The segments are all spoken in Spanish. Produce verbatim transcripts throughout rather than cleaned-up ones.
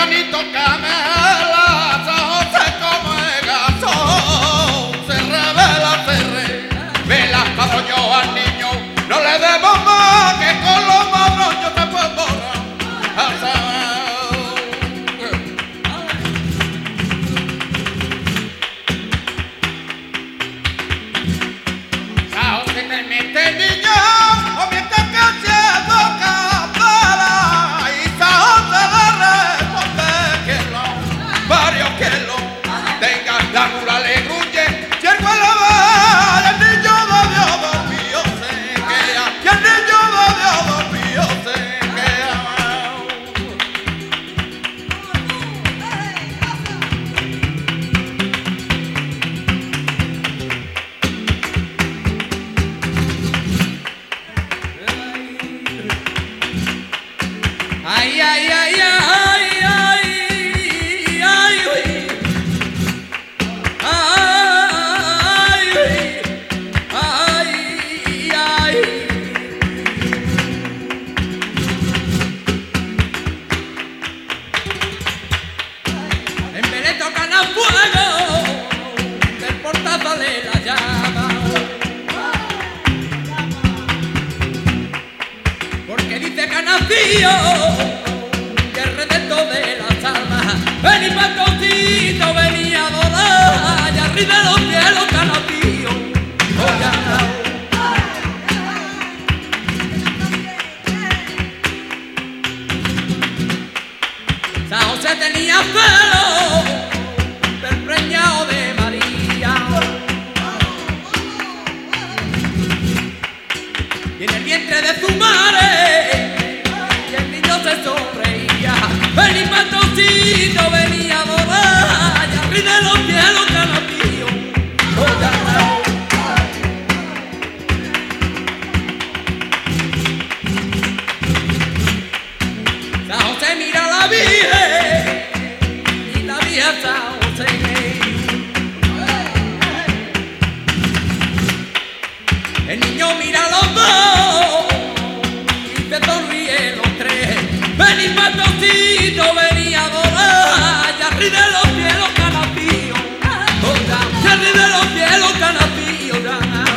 granito camela, se come gaso, se revela, se revela, pero yo al niño no le debo más que con los manos yo te puedo borrar. Sao se te mete niño, o mientras que se toca para y sao se le responde que lo, varios que lo tengan la nula le gruye, si el vuelo va, el niño de Dios dormido se queda, y el niño de Dios dormido se queda. Ay, ay, ay, ay, ay, ay, ay, ay, ay, en Belén tocan a fuego, del portazo de la llama, porque dice que ha nacido y el redentor de las almas, ven y patroncito, ven a adorar, y arriba de los cielos que ha nacido, oh, ya no. San José tenía pelo del preñado de María, y en el vientre de su madre y el niño se sonreía. Ven y patroncito, ven a adorar, y arriba de los cielos que ha nacido, oh, ya no. San José mira a la Virgen y la Virgen San José. El niño mira a los dos y se sonríe los tres. Ven y patroncito, ven a adorar, y arriba de los cielos que ha nacido, oh, ya, y arriba de los cielos que ha nacido, ya.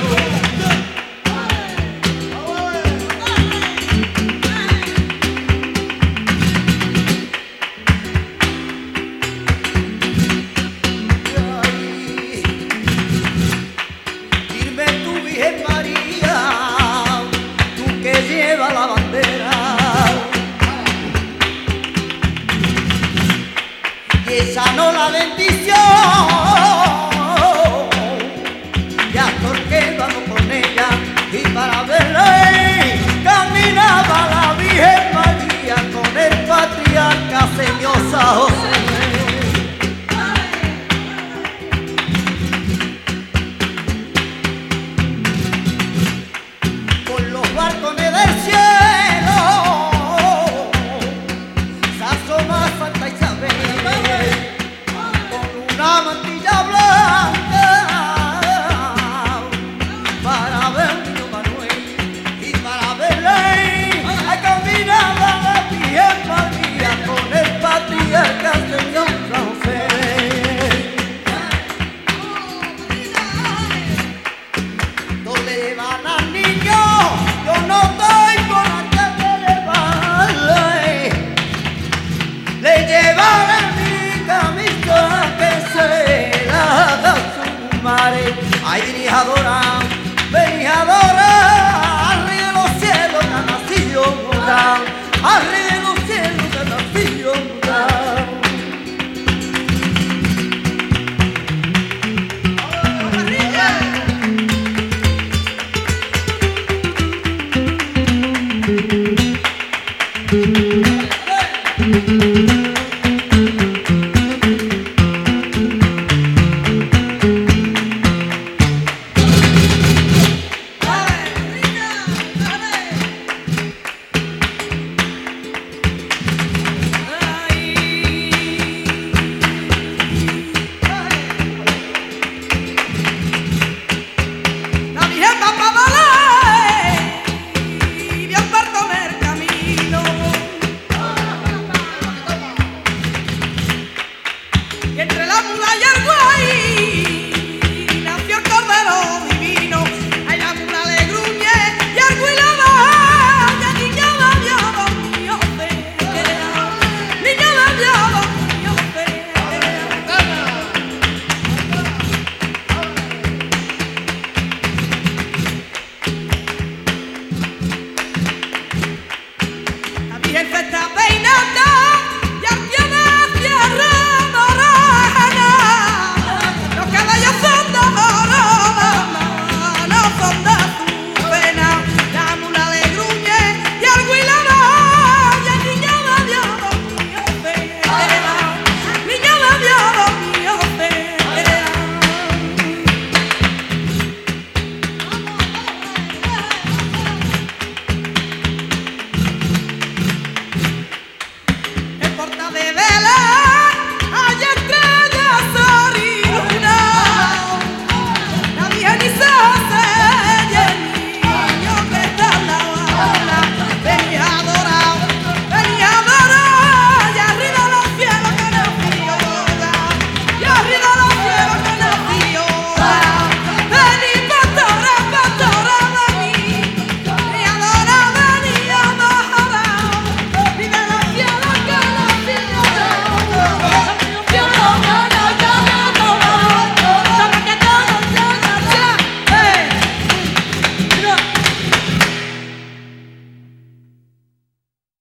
Dime tú, Virgen María, tú que llevas la bandera, y esa no la bendición, ya porque vamos con ella, y para verla caminaba la Virgen María con el patriarca Señor San José. Con los balcones del cielo se asoma Santa Isabel con una mantilla blanca para ver al niño Manuel, y para verle hay caminaba la Virgen María con el patriarca Señor San José. ¿Dónde van al niño? Yo no tengo nada que llevarle. Le llevaré mi camisa que se la haga su madre. Ay, dirijadora, venijadora, arriba de los cielos que ha nacido Morán, arriba de los cielos que ha nacido Morán. Y bien parto en el camino. peina